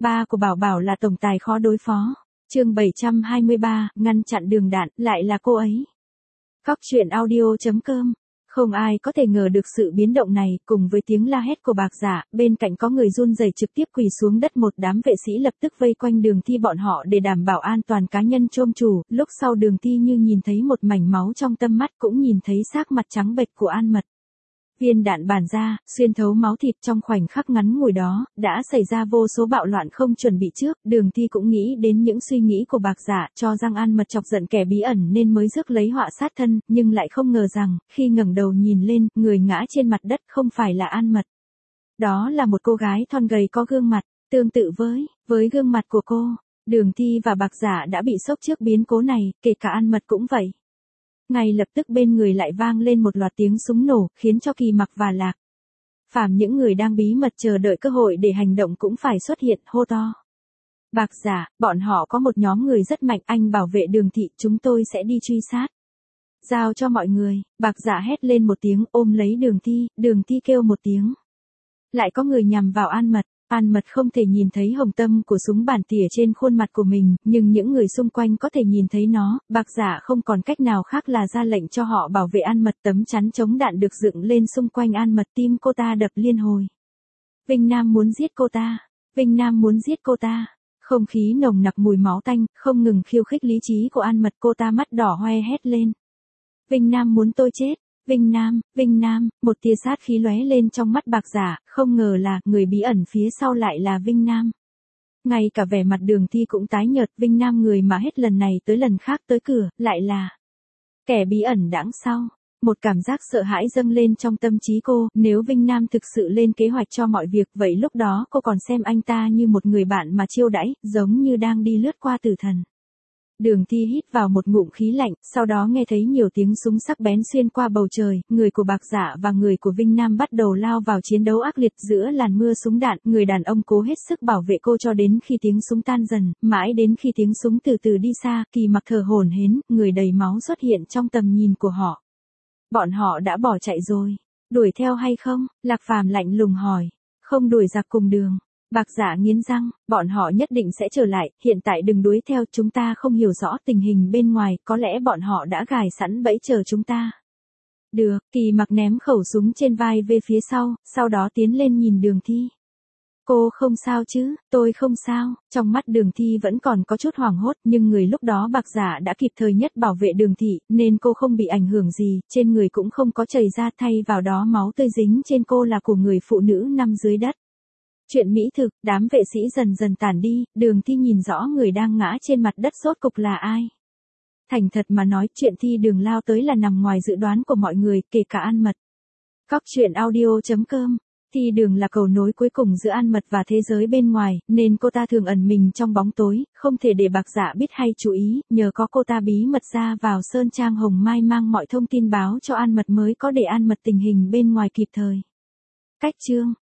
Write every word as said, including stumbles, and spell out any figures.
Ba của Bảo Bảo là tổng tài khó đối phó. Chương bảy trăm hai mươi ba, ngăn chặn đường đạn, lại là cô ấy. Cóc truyện audio.com. Không ai có thể ngờ được sự biến động này, cùng với tiếng la hét của bạc giả, bên cạnh có người run rẩy trực tiếp quỳ xuống đất, một đám vệ sĩ lập tức vây quanh Đường Thi bọn họ để đảm bảo an toàn cá nhân chôm chủ, lúc sau Đường Thi như nhìn thấy một mảnh máu trong tâm mắt, cũng nhìn thấy xác mặt trắng bệch của An Mật. Viên đạn bản ra, xuyên thấu máu thịt, trong khoảnh khắc ngắn ngủi đó, đã xảy ra vô số bạo loạn không chuẩn bị trước. Đường Thi cũng nghĩ đến những suy nghĩ của bạc giả, cho rằng An Mật chọc giận kẻ bí ẩn nên mới rước lấy họa sát thân, nhưng lại không ngờ rằng, khi ngẩng đầu nhìn lên, người ngã trên mặt đất không phải là An Mật. Đó là một cô gái thon gầy có gương mặt, tương tự với, với gương mặt của cô. Đường Thi và bạc giả đã bị sốc trước biến cố này, kể cả An Mật cũng vậy. Ngay lập tức bên người lại vang lên một loạt tiếng súng nổ, khiến cho Kỳ Mặc và Lạc Phàm những người đang bí mật chờ đợi cơ hội để hành động cũng phải xuất hiện, hô to. Bạc giả, bọn họ có một nhóm người rất mạnh, anh bảo vệ Đường Thị, chúng tôi sẽ đi truy sát. Giao cho mọi người, bạc giả hét lên một tiếng, ôm lấy Đường Thi. Đường Thi kêu một tiếng. Lại có người nhằm vào An Mật. An Mật không thể nhìn thấy hồng tâm của súng bản tỉa trên khuôn mặt của mình, nhưng những người xung quanh có thể nhìn thấy nó. Bạc giả không còn cách nào khác là ra lệnh cho họ bảo vệ An Mật. Tấm chắn chống đạn được dựng lên xung quanh An Mật, tim cô ta đập liên hồi. Vinh Nam muốn giết cô ta. Vinh Nam muốn giết cô ta. Không khí nồng nặc mùi máu tanh, không ngừng khiêu khích lý trí của An Mật, cô ta mắt đỏ hoe hét lên. Vinh Nam muốn tôi chết. Vinh Nam, Vinh Nam, một tia sát khí lóe lên trong mắt bạc giả, không ngờ là, người bí ẩn phía sau lại là Vinh Nam. Ngay cả vẻ mặt Đường Thi cũng tái nhợt, Vinh Nam người mà hết lần này tới lần khác tới cửa, lại là kẻ bí ẩn đằng sau. Một cảm giác sợ hãi dâng lên trong tâm trí cô, nếu Vinh Nam thực sự lên kế hoạch cho mọi việc, vậy lúc đó cô còn xem anh ta như một người bạn mà chiêu đãi, giống như đang đi lướt qua tử thần. Đường Thi hít vào một ngụm khí lạnh, sau đó nghe thấy nhiều tiếng súng sắc bén xuyên qua bầu trời, người của bạc giả và người của Vinh Nam bắt đầu lao vào chiến đấu ác liệt giữa làn mưa súng đạn. Người đàn ông cố hết sức bảo vệ cô cho đến khi tiếng súng tan dần, mãi đến khi tiếng súng từ từ đi xa, Kỳ Mặc thở hổn hển, người đầy máu xuất hiện trong tầm nhìn của họ. Bọn họ đã bỏ chạy rồi. Đuổi theo hay không? Lạc Phàm lạnh lùng hỏi. Không đuổi giặc cùng đường. Bạc giả nghiến răng, bọn họ nhất định sẽ trở lại, hiện tại đừng đuổi theo, chúng ta không hiểu rõ tình hình bên ngoài, có lẽ bọn họ đã gài sẵn bẫy chờ chúng ta. Được, Kỳ Mặc ném khẩu súng trên vai về phía sau, sau đó tiến lên nhìn Đường Thi. Cô không sao chứ? Tôi không sao. Trong mắt Đường Thi vẫn còn có chút hoảng hốt, nhưng người lúc đó bạc giả đã kịp thời nhất bảo vệ Đường Thị, nên cô không bị ảnh hưởng gì, trên người cũng không có chảy ra, thay vào đó máu tươi dính trên cô là của người phụ nữ nằm dưới đất. Chuyện mỹ thực, đám vệ sĩ dần dần tản đi, Đường Thi nhìn rõ người đang ngã trên mặt đất rốt cục là ai. Thành thật mà nói, chuyện Thi Đường lao tới là nằm ngoài dự đoán của mọi người, kể cả An Mật. Cóc truyện audio.com. Thi Đường là cầu nối cuối cùng giữa An Mật và thế giới bên ngoài, nên cô ta thường ẩn mình trong bóng tối, không thể để bạc giả biết hay chú ý, nhờ có cô ta bí mật ra vào Sơn Trang Hồng Mai mang mọi thông tin báo cho An Mật mới có để An Mật tình hình bên ngoài kịp thời. Cách chương